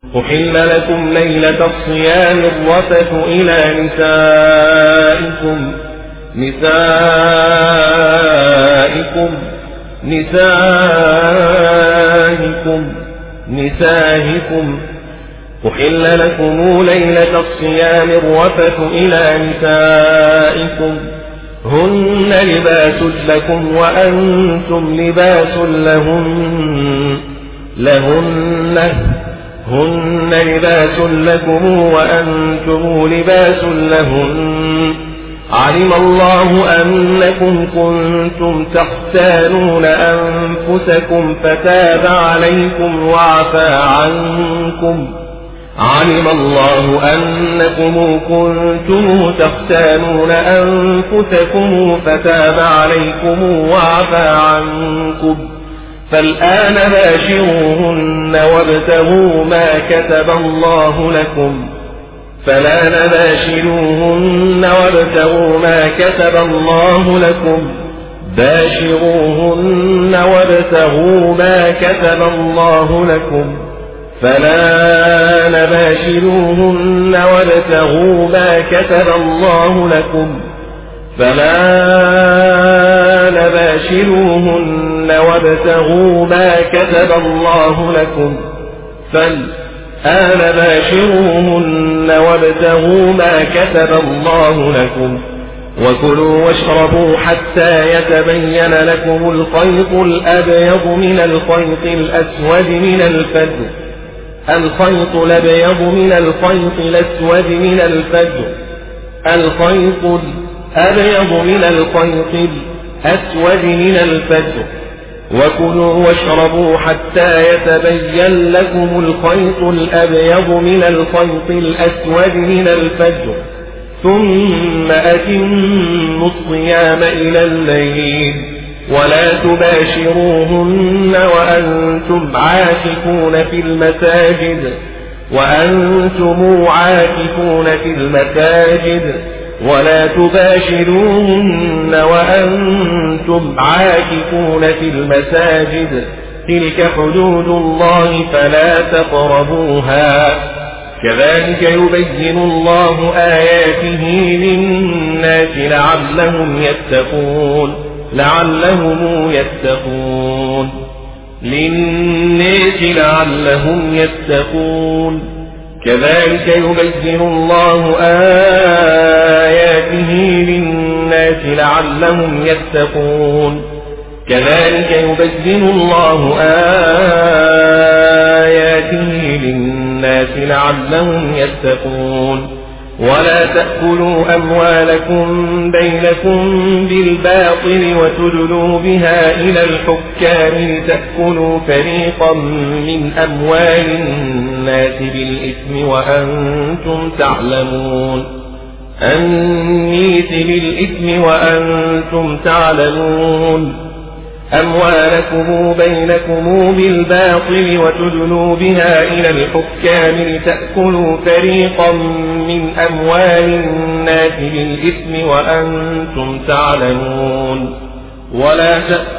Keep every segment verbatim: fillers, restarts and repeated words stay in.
أحل لكم ليلة الصيام الرفث إلى نسائكم نسائكم نسائكم نسائكم أحل لكم ليلة الصيام الرفث إلى نسائكم هن لباس لكم وأنتم لباس لهن لهن هن لباس لكم وأنتم لباس لهن علم الله أنكم كنتم تختانون أنفسكم فتاب عليكم وعفى عنكم علم الله أنكم كنتم تختانون أنفسكم فتاب عليكم وعفى عنكم فالآن باشروهن وابتغوا ما كتب الله لكم فلا باشروهن وابتغوا ما كتب الله لكم باشروهن وابتغوا ما كتب الله لكم فلا نباشروهن وابتغوا ما كتب الله لكم فلا نباشروهن وابتغوا ما كتب الله لكم فالآن باشروهن وابتغوا ما كتب الله لكم وكلوا واشربوا حتى يتبين لكم الخيط الأبيض من الخيط الأسود من الفجر الخيط الأبيض من الخيط الأسود من الفجر الخيط الأبيض من الخيط الأسود من الفجر وكلوا واشربوا حتى يتبين لكم الخيط الأبيض من الخيط الأسود من الفجر ثم أتموا الصيام إلى الليل ولا تباشروهن وأنتم عاكفون في المساجد وأنتم عاكفون في المساجد ولا تباشروهن وأنتم عاكفون في المساجد تلك حدود الله فلا تقربوها كذلك يبين الله آياته للناس لعلهم يتقون لعلهم يتقون للناس لعلهم يتقون كذلك يبين الله آياته للناس لعلهم يتقون كذلك يبين الله آياته للناس لعلهم يتقون ولا تأكلوا أموالكم بينكم بالباطل وتدلوا بها إلى الحكام لتأكلوا فريقا من أموال الناس بالإثم وأنتم تعلمون النيس بالإثم وأنتم تعلمون أموالكم بينكم بالباطل وتدلوا بها إلى الحكام لتأكلوا فريقا من أموال الناس بالإثم وأنتم تعلمون ولا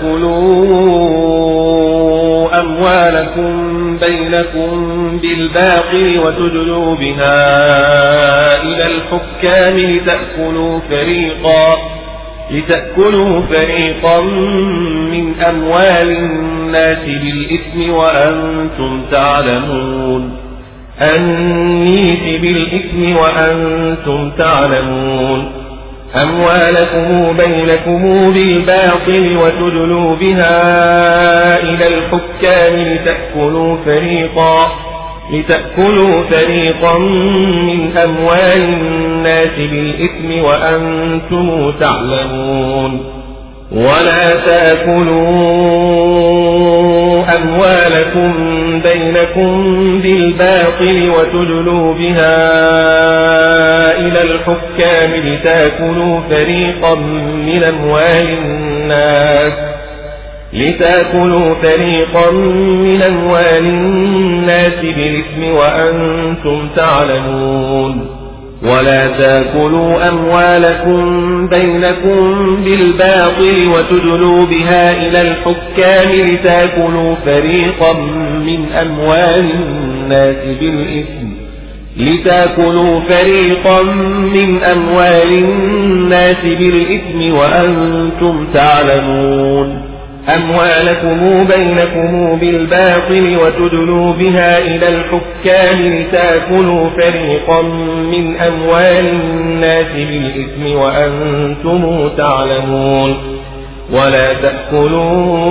تأكلوا أموالكم بينكم بالباطل وتدلوا بها إلى الحكام لتأكلوا فريقا لتأكلوا فريقا من أموال الناس بالإثم وأنتم تعلمون النيس بالإثم وأنتم تعلمون أموالكم بينكم بالباطل وتدلوا بها إلى الحكام لتأكلوا فريقا لتأكلوا فريقا من أموال الناس بالإثم وأنتم تعلمون ولا تأكلوا أموالكم بينكم بالباطل وتدلوا بها إلى الحكام لتأكلوا فريقا من أموال الناس لتأكلوا فريقا من أموال الناس بالإثم وأنتم تعلمون ولا تأكلوا أموالكم بينكم بالباطل وتدلوا بها إلى الحكام لتأكلوا فريقا من أموال الناس بالإثم لتأكلوا فريقا من أموال الناس بالإثم وأنتم تعلمون أموالكم بينكم بالباطل وتدلوا بها إلى الحكام لتأكلوا فريقا من أموال الناس بالإثم وأنتم تعلمون ولا تأكلوا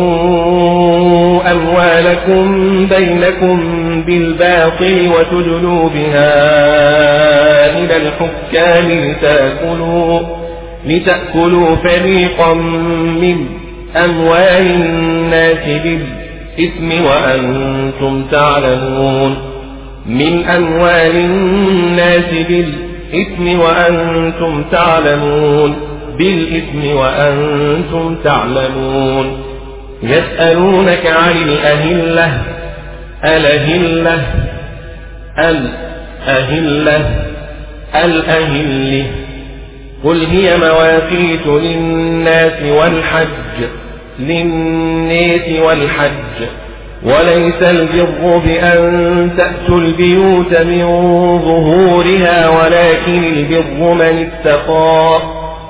أموالكم بينكم بالباطل وتدلوا بها إلى الحكام لتأكلوا, لتأكلوا فريقا من أموال الناس بالإثم وأنتم تعلمون من أموال الناس بالإثم وأنتم تعلمون بالإثم وأنتم تعلمون يسألونك عن الأهلة الأهلة الأهلة الأهلة قل هي مواقيت للناس والحج للناس والحج وليس البر بأن تأتوا البيوت من ظهورها ولكن البر من اتقى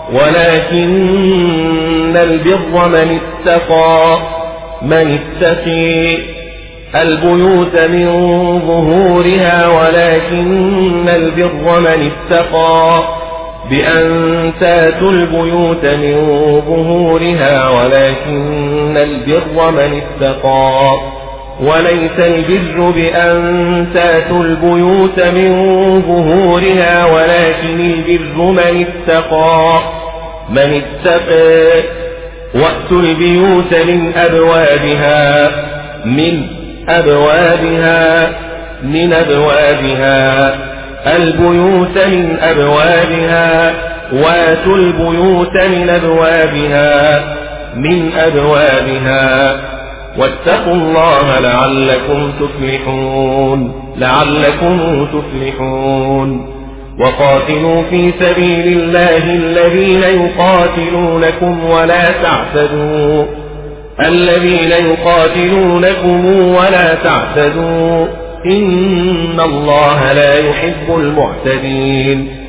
ولكن البر من اتقى من اتقي البيوت من ظهورها ولكن البر من اتقى بأن تاتوا البيوت من ظهورها ولكن البر من اتقى وليس البر بأن تاتوا البيوت من ظهورها ولكن البر من اتقى من اتقى وأتوا البيوت من أبوابها من أبوابها من أبوابها البيوت من أبوابها واتوا البيوت من أبوابها من أبوابها واتقوا الله لعلكم تفلحون لعلكم تفلحون وقاتلوا في سبيل الله الذين يقاتلونكم ولا تعتدوا الذين يقاتلونكم ولا تعتدوا إن الله لا يحب المعتدين